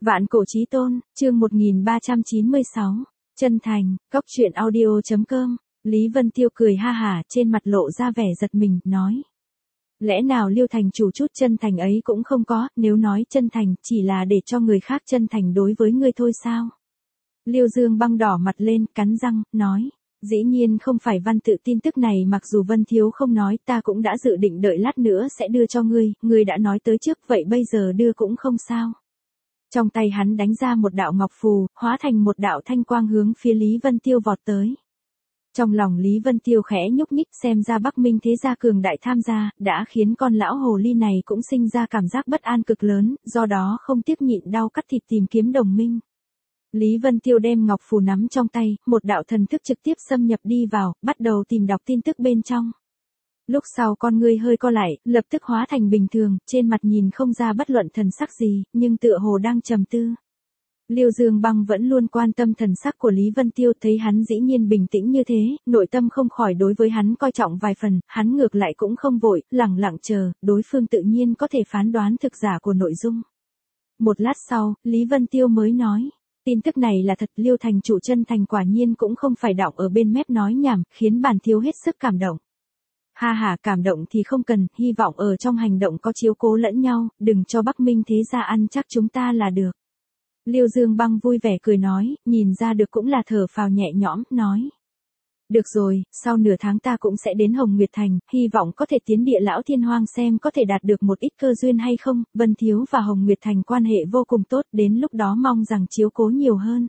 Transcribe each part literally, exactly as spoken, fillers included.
Vạn cổ chí tôn, chương một nghìn ba trăm chín mươi sáu. Chân thành, góc truyện audio chấm com. Lý Vân Tiêu cười ha hả, trên mặt lộ ra vẻ giật mình, nói. Lẽ nào Liêu thành chủ chút chân thành ấy cũng không có, nếu nói chân thành, chỉ là để cho người khác chân thành đối với ngươi thôi sao? Liêu Dương Băng đỏ mặt lên, cắn răng, nói. Dĩ nhiên không phải văn tự tin tức này, mặc dù Vân Thiếu không nói, ta cũng đã dự định đợi lát nữa sẽ đưa cho ngươi, ngươi đã nói tới trước, vậy bây giờ đưa cũng không sao. Trong tay hắn đánh ra một đạo ngọc phù, hóa thành một đạo thanh quang hướng phía Lý Vân Tiêu vọt tới. Trong lòng Lý Vân Tiêu khẽ nhúc nhích, xem ra Bắc Minh thế gia cường đại tham gia, đã khiến con lão hồ ly này cũng sinh ra cảm giác bất an cực lớn, do đó không tiếc nhịn đau cắt thịt tìm kiếm đồng minh. Lý Vân Tiêu đem ngọc phù nắm trong tay, một đạo thần thức trực tiếp xâm nhập đi vào, bắt đầu tìm đọc tin tức bên trong. Lúc sau con ngươi hơi co lại, lập tức hóa thành bình thường, trên mặt nhìn không ra bất luận thần sắc gì, nhưng tựa hồ đang trầm tư. Liêu Dương Băng vẫn luôn quan tâm thần sắc của Lý Vân Tiêu, thấy hắn dĩ nhiên bình tĩnh như thế, nội tâm không khỏi đối với hắn coi trọng vài phần, hắn ngược lại cũng không vội, lẳng lặng chờ, đối phương tự nhiên có thể phán đoán thực giả của nội dung. Một lát sau, Lý Vân Tiêu mới nói. Tin tức này là thật, Liêu thành chủ chân thành quả nhiên cũng không phải đọng ở bên mép nói nhảm, khiến bản thiếu hết sức cảm động. Ha ha, cảm động thì không cần, hy vọng ở trong hành động có chiếu cố lẫn nhau, đừng cho Bắc Minh thế gia ăn chắc chúng ta là được. Liêu Dương Băng vui vẻ cười nói, nhìn ra được cũng là thở phào nhẹ nhõm, nói. Được rồi, sau nửa tháng ta cũng sẽ đến Hồng Nguyệt Thành, hy vọng có thể tiến địa lão thiên hoang xem có thể đạt được một ít cơ duyên hay không. Vân Thiếu và Hồng Nguyệt Thành quan hệ vô cùng tốt, đến lúc đó mong rằng chiếu cố nhiều hơn.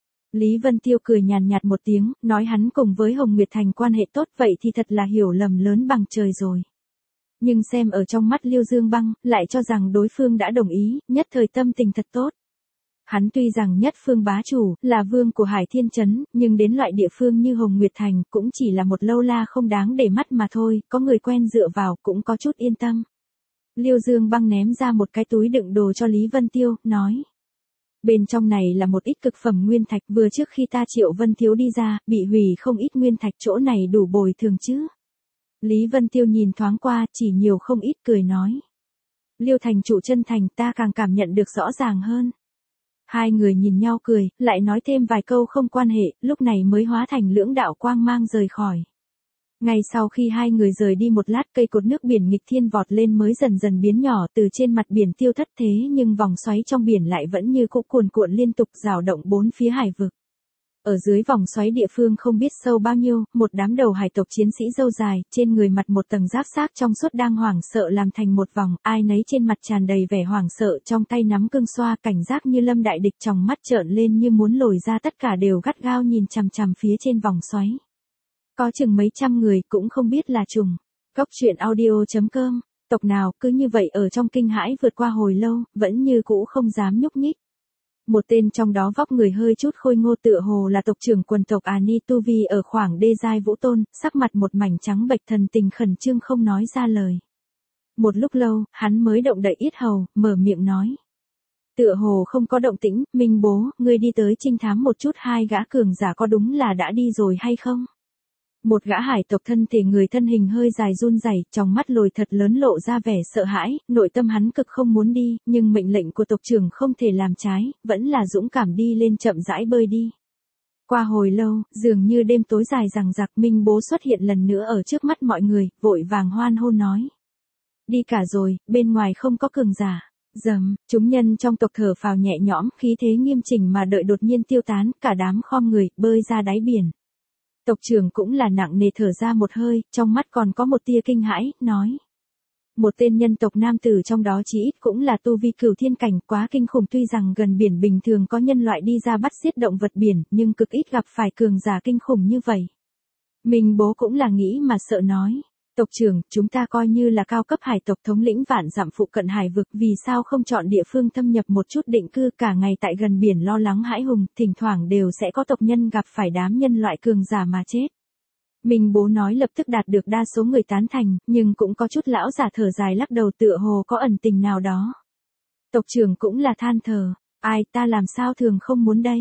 Lý Vân Tiêu cười nhàn nhạt một tiếng, nói hắn cùng với Hồng Nguyệt Thành quan hệ tốt, vậy thì thật là hiểu lầm lớn bằng trời rồi. Nhưng xem ở trong mắt Liêu Dương Băng, lại cho rằng đối phương đã đồng ý, nhất thời tâm tình thật tốt. Hắn tuy rằng nhất phương bá chủ, là vương của Hải Thiên Trấn, nhưng đến loại địa phương như Hồng Nguyệt Thành, cũng chỉ là một lâu la không đáng để mắt mà thôi, có người quen dựa vào, cũng có chút yên tâm. Liêu Dương Băng ném ra một cái túi đựng đồ cho Lý Vân Tiêu, nói. Bên trong này là một ít cực phẩm nguyên thạch, vừa trước khi ta Triệu Vân Thiếu đi ra, bị hủy không ít nguyên thạch, chỗ này đủ bồi thường chứ. Lý Vân Tiêu nhìn thoáng qua, chỉ nhiều không ít, cười nói. Liêu thành chủ chân thành, ta càng cảm nhận được rõ ràng hơn. Hai người nhìn nhau cười, lại nói thêm vài câu không quan hệ, lúc này mới hóa thành lưỡng đạo quang mang rời khỏi. Ngay sau khi hai người rời đi một lát, cây cột nước biển nghịch thiên vọt lên mới dần dần biến nhỏ, từ trên mặt biển tiêu thất, thế nhưng vòng xoáy trong biển lại vẫn như cũ cuồn cuộn liên tục rào động bốn phía hải vực. Ở dưới vòng xoáy địa phương không biết sâu bao nhiêu, một đám đầu hải tộc chiến sĩ râu dài, trên người mặt một tầng giáp xác trong suốt đang hoảng sợ làm thành một vòng, ai nấy trên mặt tràn đầy vẻ hoảng sợ, trong tay nắm cương xoa, cảnh giác như lâm đại địch, trong mắt trợn lên như muốn lồi ra, tất cả đều gắt gao nhìn chằm chằm phía trên vòng xoáy. Có chừng mấy trăm người, cũng không biết là trùng. Góc truyện audio chấm com, tộc nào cứ như vậy ở trong kinh hãi vượt qua hồi lâu, vẫn như cũ không dám nhúc nhích. Một tên trong đó vóc người hơi chút khôi ngô, tựa hồ là tộc trưởng quần tộc Ani Tu Vi ở khoảng đê giai vũ tôn, sắc mặt một mảnh trắng bệch, thần tình khẩn trương không nói ra lời. Một lúc lâu, hắn mới động đậy yết hầu, mở miệng nói. Tựa hồ không có động tĩnh, Minh bố, ngươi đi tới trinh thám một chút, hai gã cường giả có đúng là đã đi rồi hay không? Một gã hải tộc thân thể người thân hình hơi dài run rẩy, trong mắt lồi thật lớn lộ ra vẻ sợ hãi, nội tâm hắn cực không muốn đi, nhưng mệnh lệnh của tộc trưởng không thể làm trái, vẫn là dũng cảm đi lên chậm rãi bơi đi. Qua hồi lâu, dường như đêm tối dài rằng rạc, Minh bố xuất hiện lần nữa ở trước mắt mọi người, vội vàng hoan hô nói. Đi cả rồi, bên ngoài không có cường giả. Dầm, chúng nhân trong tộc thở phào nhẹ nhõm, khí thế nghiêm chỉnh mà đợi đột nhiên tiêu tán, cả đám khom người, bơi ra đáy biển. Tộc trưởng cũng là nặng nề thở ra một hơi, trong mắt còn có một tia kinh hãi, nói. Một tên nhân tộc nam tử trong đó chí ít cũng là tu vi cửu thiên cảnh, quá kinh khủng, tuy rằng gần biển bình thường có nhân loại đi ra bắt giết động vật biển, nhưng cực ít gặp phải cường giả kinh khủng như vậy. Mình bố cũng là nghĩ mà sợ nói. Tộc trưởng, chúng ta coi như là cao cấp hải tộc thống lĩnh vạn dặm phụ cận hải vực, vì sao không chọn địa phương thâm nhập một chút định cư, cả ngày tại gần biển lo lắng hãi hùng, thỉnh thoảng đều sẽ có tộc nhân gặp phải đám nhân loại cường giả mà chết. Minh bố nói lập tức đạt được đa số người tán thành, nhưng cũng có chút lão giả thở dài lắc đầu, tựa hồ có ẩn tình nào đó. Tộc trưởng cũng là than thở, ai, ta làm sao thường không muốn đây.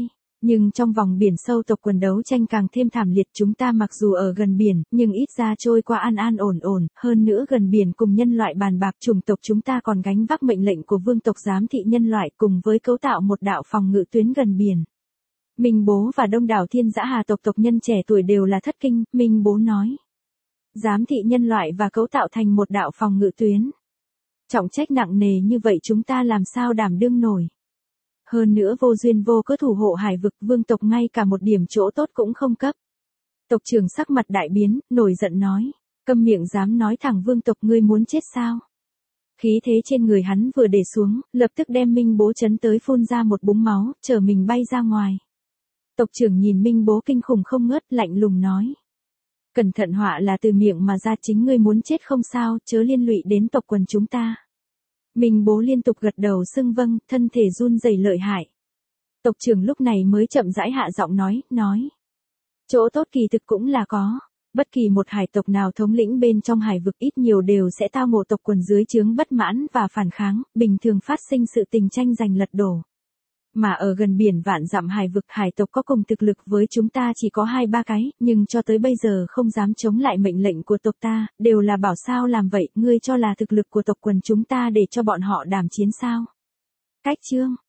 Nhưng trong vòng biển sâu tộc quần đấu tranh càng thêm thảm liệt, chúng ta mặc dù ở gần biển, nhưng ít ra trôi qua an an ổn ổn, hơn nữa gần biển cùng nhân loại bàn bạc, chủng tộc chúng ta còn gánh vác mệnh lệnh của vương tộc giám thị nhân loại cùng với cấu tạo một đạo phòng ngự tuyến gần biển. Minh Bố và đông đảo Thiên Dã Hà tộc tộc nhân trẻ tuổi đều là thất kinh, Minh Bố nói. Giám thị nhân loại và cấu tạo thành một đạo phòng ngự tuyến. Trọng trách nặng nề như vậy chúng ta làm sao đảm đương nổi. Hơn nữa vô duyên vô cớ thủ hộ hải vực, vương tộc ngay cả một điểm chỗ tốt cũng không cấp. Tộc trưởng sắc mặt đại biến, nổi giận nói. Câm miệng, dám nói thẳng vương tộc, ngươi muốn chết sao? Khí thế trên người hắn vừa để xuống, lập tức đem Minh Bố chấn tới phun ra một búng máu, chờ mình bay ra ngoài. Tộc trưởng nhìn Minh Bố kinh khủng không ngớt, lạnh lùng nói. Cẩn thận, họa là từ miệng mà ra, chính ngươi muốn chết không sao, chớ liên lụy đến tộc quần chúng ta. Minh Bố liên tục gật đầu xưng vâng, thân thể run rẩy lợi hại. Tộc trưởng lúc này mới chậm rãi hạ giọng nói, nói. Chỗ tốt kỳ thực cũng là có. Bất kỳ một hải tộc nào thống lĩnh bên trong hải vực ít nhiều đều sẽ tao ngộ tộc quần dưới trướng bất mãn và phản kháng, bình thường phát sinh sự tình tranh giành lật đổ. Mà ở gần biển vạn dặm hải vực, hải tộc có cùng thực lực với chúng ta chỉ có hai ba cái, nhưng cho tới bây giờ không dám chống lại mệnh lệnh của tộc ta, đều là bảo sao làm vậy, ngươi cho là thực lực của tộc quần chúng ta để cho bọn họ đảm chiến sao? Cách chương